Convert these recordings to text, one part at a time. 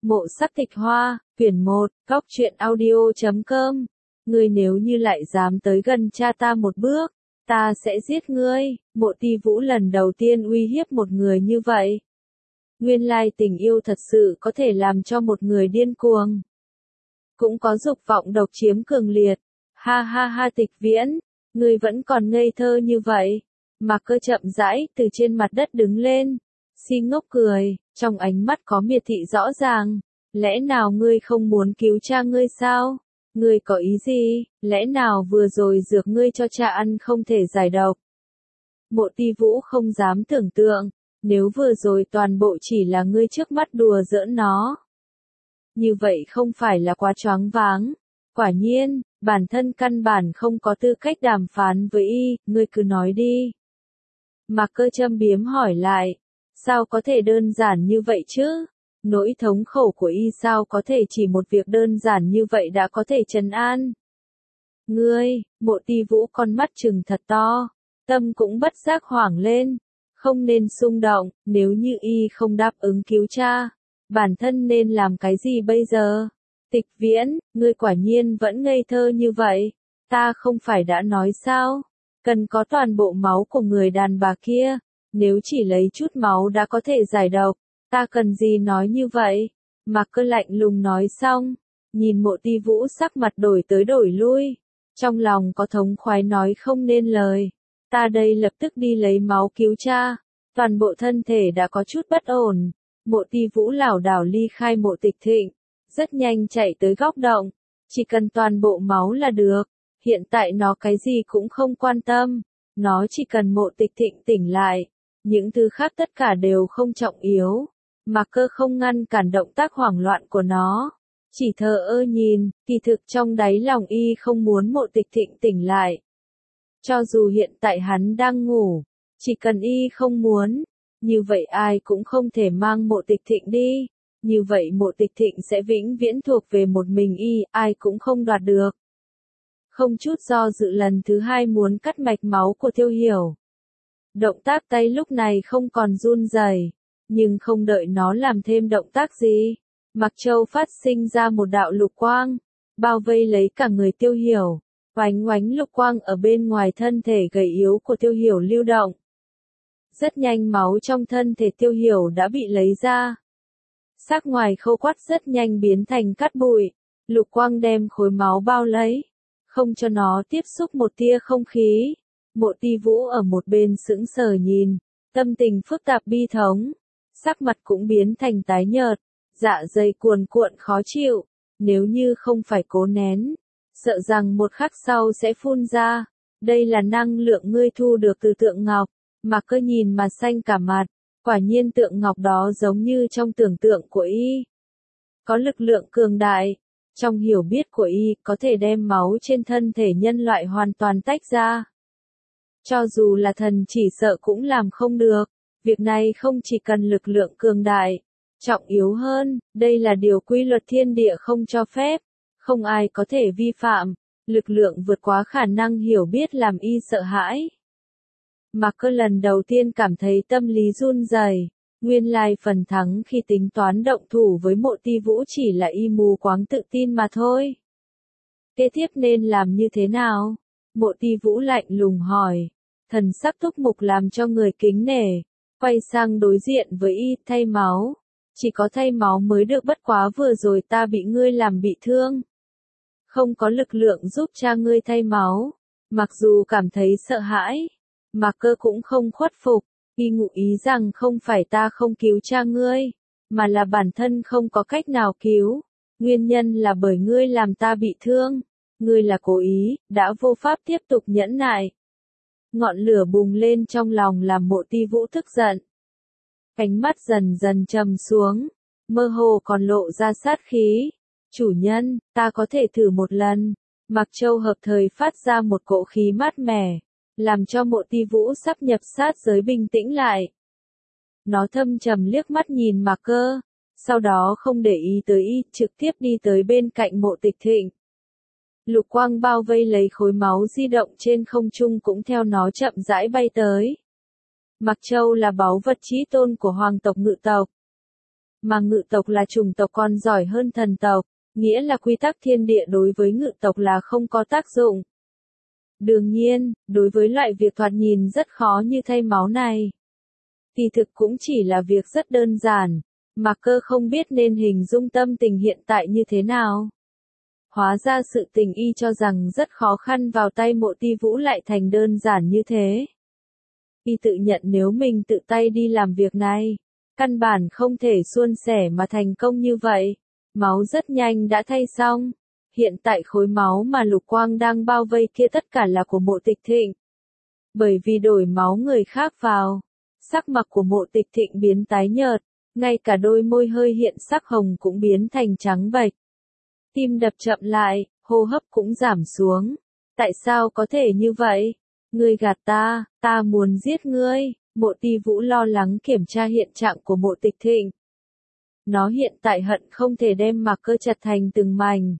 Mộ Sắc Tịch Hoa, quyển 1, Góc Truyện Audio.com. Ngươi nếu như lại dám tới gần cha ta một bước, ta sẽ giết ngươi. Mộ Ti Vũ lần đầu tiên uy hiếp một người như vậy. Nguyên lai tình yêu thật sự có thể làm cho một người điên cuồng. Cũng có dục vọng độc chiếm cường liệt. Ha ha ha, Tịch Viễn, ngươi vẫn còn ngây thơ như vậy. Mạc Cơ chậm rãi từ trên mặt đất đứng lên, si ngốc cười, trong ánh mắt có miệt thị rõ ràng. Lẽ nào ngươi không muốn cứu cha ngươi sao? Ngươi có ý gì? Lẽ nào vừa rồi dược ngươi cho cha ăn không thể giải độc? Mộ Ti Vũ không dám tưởng tượng, nếu vừa rồi toàn bộ chỉ là ngươi trước mắt đùa giỡn nó. Như vậy không phải là quá choáng váng. Quả nhiên, bản thân căn bản không có tư cách đàm phán với y, ngươi cứ nói đi. Mạc Cơ châm biếm hỏi lại, sao có thể đơn giản như vậy chứ? Nỗi thống khổ của y sao có thể chỉ một việc đơn giản như vậy đã có thể trấn an? Ngươi, Mộ Ti Vũ con mắt trừng thật to, tâm cũng bất giác hoảng lên, không nên xung động, nếu như y không đáp ứng cứu cha, bản thân nên làm cái gì bây giờ? Tịch Viễn, ngươi quả nhiên vẫn ngây thơ như vậy, ta không phải đã nói sao? Cần có toàn bộ máu của người đàn bà kia, nếu chỉ lấy chút máu đã có thể giải độc, ta cần gì nói như vậy? Mạc Cơ lạnh lùng nói xong, nhìn Mộ Ti Vũ sắc mặt đổi tới đổi lui, trong lòng có thống khoái nói không nên lời. Ta đây lập tức đi lấy máu cứu cha. Toàn bộ thân thể đã có chút bất ổn. Mộ Ti Vũ lảo đảo ly khai Mộ Tịch Thịnh, rất nhanh chạy tới góc động. Chỉ cần toàn bộ máu là được. Hiện tại nó cái gì cũng không quan tâm. Nó chỉ cần Mộ Tịch Thịnh tỉnh lại. Những thứ khác tất cả đều không trọng yếu. Mạc Cơ không ngăn cản động tác hoảng loạn của nó. Chỉ thờ ơ nhìn, kỳ thực trong đáy lòng y không muốn Mộ Tịch Thịnh tỉnh lại. Cho dù hiện tại hắn đang ngủ, chỉ cần y không muốn, như vậy ai cũng không thể mang Mộ Tịch Thịnh đi. Như vậy Mộ Tịch Thịnh sẽ vĩnh viễn thuộc về một mình y, ai cũng không đoạt được. Không chút do dự lần thứ hai muốn cắt mạch máu của Tiêu Hiểu. Động tác tay lúc này không còn run rẩy, nhưng không đợi nó làm thêm động tác gì. Mặc Châu phát sinh ra một đạo lục quang, bao vây lấy cả người Tiêu Hiểu. Oánh oánh lục quang ở bên ngoài thân thể gầy yếu của Tiêu Hiểu lưu động. Rất nhanh máu trong thân thể Tiêu Hiểu đã bị lấy ra. Sắc ngoài khâu quắt rất nhanh biến thành cát bụi. Lục quang đem khối máu bao lấy, không cho nó tiếp xúc một tia không khí. Mộ Ti Vũ ở một bên sững sờ nhìn, tâm tình phức tạp bi thống. Sắc mặt cũng biến thành tái nhợt, dạ dày cuồn cuộn khó chịu. Nếu như không phải cố nén, sợ rằng một khắc sau sẽ phun ra. Đây là năng lượng ngươi thu được từ tượng ngọc. Mạc Cơ nhìn mà xanh cả mặt. Quả nhiên tượng ngọc đó giống như trong tưởng tượng của y. Có lực lượng cường đại. Trong hiểu biết của y có thể đem máu trên thân thể nhân loại hoàn toàn tách ra. Cho dù là thần chỉ sợ cũng làm không được. Việc này không chỉ cần lực lượng cường đại. Trọng yếu hơn, đây là điều quy luật thiên địa không cho phép. Không ai có thể vi phạm, lực lượng vượt quá khả năng hiểu biết làm y sợ hãi. Mạc Cơ lần đầu tiên cảm thấy tâm lý run rẩy. Nguyên lai phần thắng khi tính toán động thủ với Mộ Ti Vũ chỉ là y mù quáng tự tin mà thôi. Kế tiếp nên làm như thế nào? Mộ Ti Vũ lạnh lùng hỏi. Thần sắc túc mục làm cho người kính nể. Quay sang đối diện với y, thay máu. Chỉ có thay máu mới được, bất quá vừa rồi ta bị ngươi làm bị thương. Không có lực lượng giúp cha ngươi thay máu. Mặc dù cảm thấy sợ hãi, Mạc Cơ cũng không khuất phục. Y ngụ ý rằng không phải ta không cứu cha ngươi, mà là bản thân không có cách nào cứu. Nguyên nhân là bởi ngươi làm ta bị thương. Ngươi là cố ý, đã vô pháp tiếp tục nhẫn nại. Ngọn lửa bùng lên trong lòng làm Mộ Ti Vũ tức giận. Ánh mắt dần dần trầm xuống, mơ hồ còn lộ ra sát khí. Chủ nhân, ta có thể thử một lần. Mạc Châu hợp thời phát ra một cỗ khí mát mẻ, làm cho Mộ Ti Vũ sắp nhập sát giới bình tĩnh lại. Nó thâm trầm liếc mắt nhìn Mạc Cơ, sau đó không để ý tới y, trực tiếp đi tới bên cạnh Mộ Tịch Thịnh. Lục quang bao vây lấy khối máu di động trên không trung cũng theo nó chậm rãi bay tới. Mạc Châu là báu vật chí tôn của hoàng tộc Ngự tộc. mà ngự tộc là chủng tộc còn giỏi hơn thần tộc, nghĩa là quy tắc thiên địa đối với ngự tộc là không có tác dụng. Đương nhiên, đối với loại việc thoạt nhìn rất khó như thay máu này, thì thực cũng chỉ là việc rất đơn giản, mà cơ không biết nên hình dung tâm tình hiện tại như thế nào. Hóa ra sự tình y cho rằng rất khó khăn vào tay Mộ Ti Vũ lại thành đơn giản như thế. Y tự nhận nếu mình tự tay đi làm việc này, căn bản không thể suôn sẻ mà thành công như vậy. Máu rất nhanh đã thay xong. Hiện tại khối máu mà lục quang đang bao vây kia tất cả là của Mộ Tịch Thịnh. Bởi vì đổi máu người khác vào, sắc mặt của Mộ Tịch Thịnh biến tái nhợt, ngay cả đôi môi hơi hiện sắc hồng cũng biến thành trắng bệch. Tim đập chậm lại, hô hấp cũng giảm xuống. Tại sao có thể như vậy? Ngươi gạt ta muốn giết ngươi. Mộ Ti Vũ lo lắng kiểm tra hiện trạng của Mộ Tịch Thịnh. Nó hiện tại hận không thể đem Mạc Cơ chặt thành từng mảnh.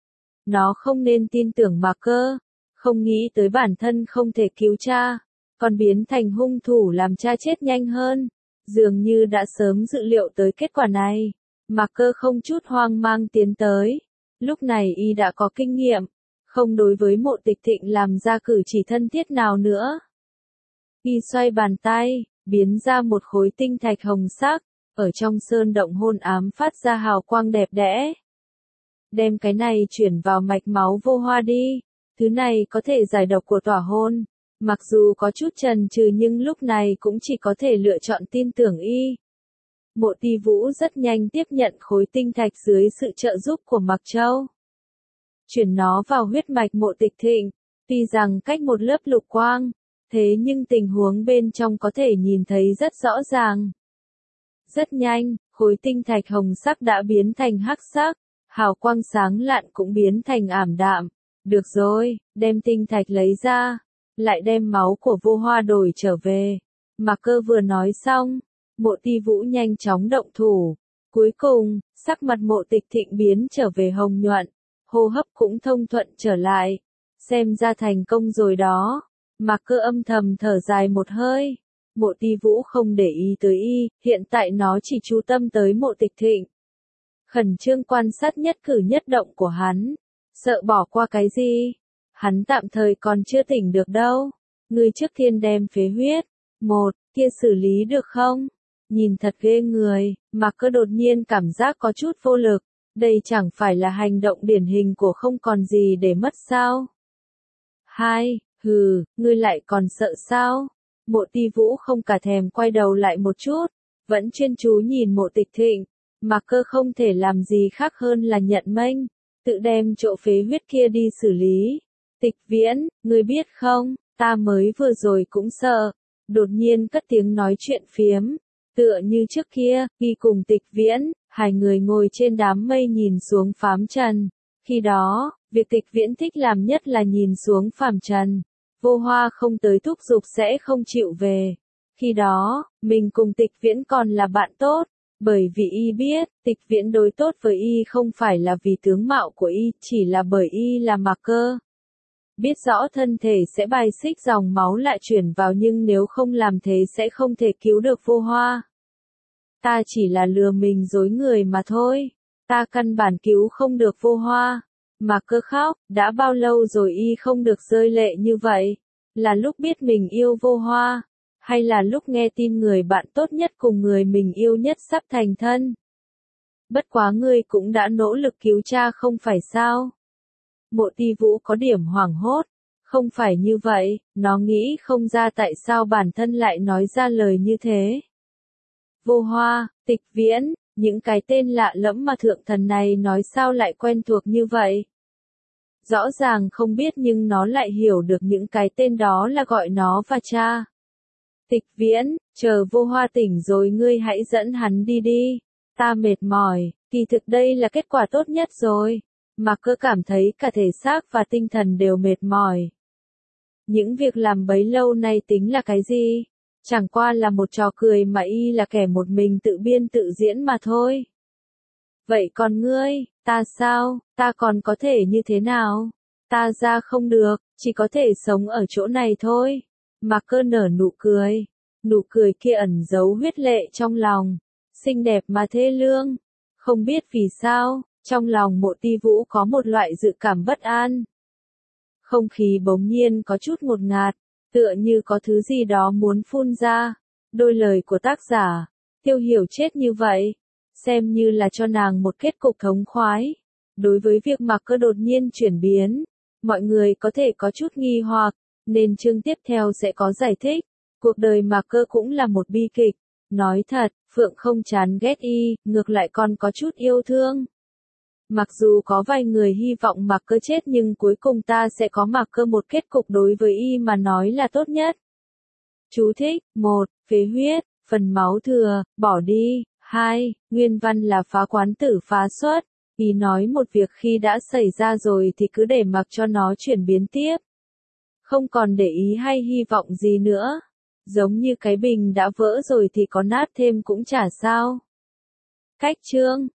Nó không nên tin tưởng Mạc Cơ, không nghĩ tới bản thân không thể cứu cha, còn biến thành hung thủ làm cha chết nhanh hơn. Dường như đã sớm dự liệu tới kết quả này, Mạc Cơ không chút hoang mang tiến tới. Lúc này y đã có kinh nghiệm, không đối với Mộ Tịch Thịnh làm ra cử chỉ thân thiết nào nữa. Y xoay bàn tay, biến ra một khối tinh thạch hồng sắc, ở trong sơn động hôn ám phát ra hào quang đẹp đẽ. Đem cái này chuyển vào mạch máu Vô Hoa đi, thứ này có thể giải độc của tỏa hôn. Mặc dù có chút chần chừ nhưng lúc này cũng chỉ có thể lựa chọn tin tưởng y. Mộ Ti Vũ rất nhanh tiếp nhận khối tinh thạch dưới sự trợ giúp của Mạc Châu. Chuyển nó vào huyết mạch Mộ Tịch Thịnh, tuy rằng cách một lớp lục quang, thế nhưng tình huống bên trong có thể nhìn thấy rất rõ ràng. Rất nhanh, khối tinh thạch hồng sắc đã biến thành hắc sắc, hào quang sáng lạn cũng biến thành ảm đạm. Được rồi, đem tinh thạch lấy ra, lại đem máu của Vô Hoa đổi trở về. Mạc Cơ vừa nói xong, Mộ Ti Vũ nhanh chóng động thủ. Cuối cùng, sắc mặt Mộ Tịch Thịnh biến trở về hồng nhuận, hô hấp cũng thông thuận trở lại. Xem ra thành công rồi đó. Mạc Cơ âm thầm thở dài một hơi. Mộ Ti Vũ không để ý tới y, hiện tại nó chỉ chú tâm tới Mộ Tịch Thịnh. Khẩn trương quan sát nhất cử nhất động của hắn, sợ bỏ qua cái gì. Hắn tạm thời còn chưa tỉnh được đâu. Ngươi trước tiên đem phế huyết, kia xử lý được không? Nhìn thật ghê người, Mạc Cơ đột nhiên cảm giác có chút vô lực. Đây chẳng phải là hành động điển hình của không còn gì để mất sao? Ngươi lại còn sợ sao? Mộ Ti Vũ không cả thèm quay đầu lại một chút, vẫn chuyên chú nhìn Mộ Tịch Thịnh. Mạc Cơ không thể làm gì khác hơn là nhận mệnh, tự đem chỗ phế huyết kia đi xử lý. Tịch Viễn, ngươi biết không, ta mới vừa rồi cũng sợ. Đột nhiên cất tiếng nói chuyện phiếm, tựa như trước kia, y cùng Tịch Viễn, hai người ngồi trên đám mây nhìn xuống phàm trần. Khi đó, việc Tịch Viễn thích làm nhất là nhìn xuống phàm trần. Vô Hoa không tới thúc giục sẽ không chịu về. Khi đó, mình cùng Tịch Viễn còn là bạn tốt, bởi vì y biết, Tịch Viễn đối tốt với y không phải là vì tướng mạo của y, chỉ là bởi y là Mạc Cơ. Biết rõ thân thể sẽ bài xích dòng máu lại chuyển vào nhưng nếu không làm thế sẽ không thể cứu được Vô Hoa. Ta chỉ là lừa mình dối người mà thôi. Ta căn bản cứu không được Vô Hoa. Mạc Cơ khóc, đã bao lâu rồi y không được rơi lệ như vậy? Là lúc biết mình yêu Vô Hoa? Hay là lúc nghe tin người bạn tốt nhất cùng người mình yêu nhất sắp thành thân? Bất quá ngươi cũng đã nỗ lực cứu cha không phải sao? Mộ Ti Vũ có điểm hoảng hốt. Không phải như vậy, nó nghĩ không ra tại sao bản thân lại nói ra lời như thế. Vô Hoa, Tịch Viễn, những cái tên lạ lẫm mà thượng thần này nói sao lại quen thuộc như vậy? Rõ ràng không biết nhưng nó lại hiểu được những cái tên đó là gọi nó và cha. Tịch Viễn, chờ Vô Hoa tỉnh rồi ngươi hãy dẫn hắn đi đi. Ta mệt mỏi, kỳ thực đây là kết quả tốt nhất rồi. Mạc Cơ cảm thấy cả thể xác và tinh thần đều mệt mỏi. Những việc làm bấy lâu nay tính là cái gì? Chẳng qua là một trò cười mà y là kẻ một mình tự biên tự diễn mà thôi. Vậy còn ngươi, ta sao, ta còn có thể như thế nào? Ta ra không được, chỉ có thể sống ở chỗ này thôi. Mạc Cơ nở nụ cười kia ẩn giấu huyết lệ trong lòng. xinh đẹp mà thê lương. Không biết vì sao, trong lòng Mộ Ti Vũ có một loại dự cảm bất an. Không khí bỗng nhiên có chút ngột ngạt, tựa như có thứ gì đó muốn phun ra. Đôi lời của tác giả, Tiêu Hiểu chết như vậy, xem như là cho nàng một kết cục thống khoái. Đối với việc Mạc Cơ đột nhiên chuyển biến, mọi người có thể có chút nghi hoặc, nên chương tiếp theo sẽ có giải thích. Cuộc đời Mạc Cơ cũng là một bi kịch. Nói thật, Phượng không chán ghét y, ngược lại còn có chút yêu thương. Mặc dù có vài người hy vọng Mạc Cơ chết nhưng cuối cùng ta sẽ có Mạc Cơ một kết cục đối với y mà nói là tốt nhất. Chú thích: 1. Phế huyết, phần máu thừa, bỏ đi. 2. Nguyên văn là phá quán tử phá xuất. Ý nói một việc khi đã xảy ra rồi thì cứ để mặc cho nó chuyển biến tiếp. Không còn để ý hay hy vọng gì nữa. Giống như cái bình đã vỡ rồi thì có nát thêm cũng chả sao. Cách chương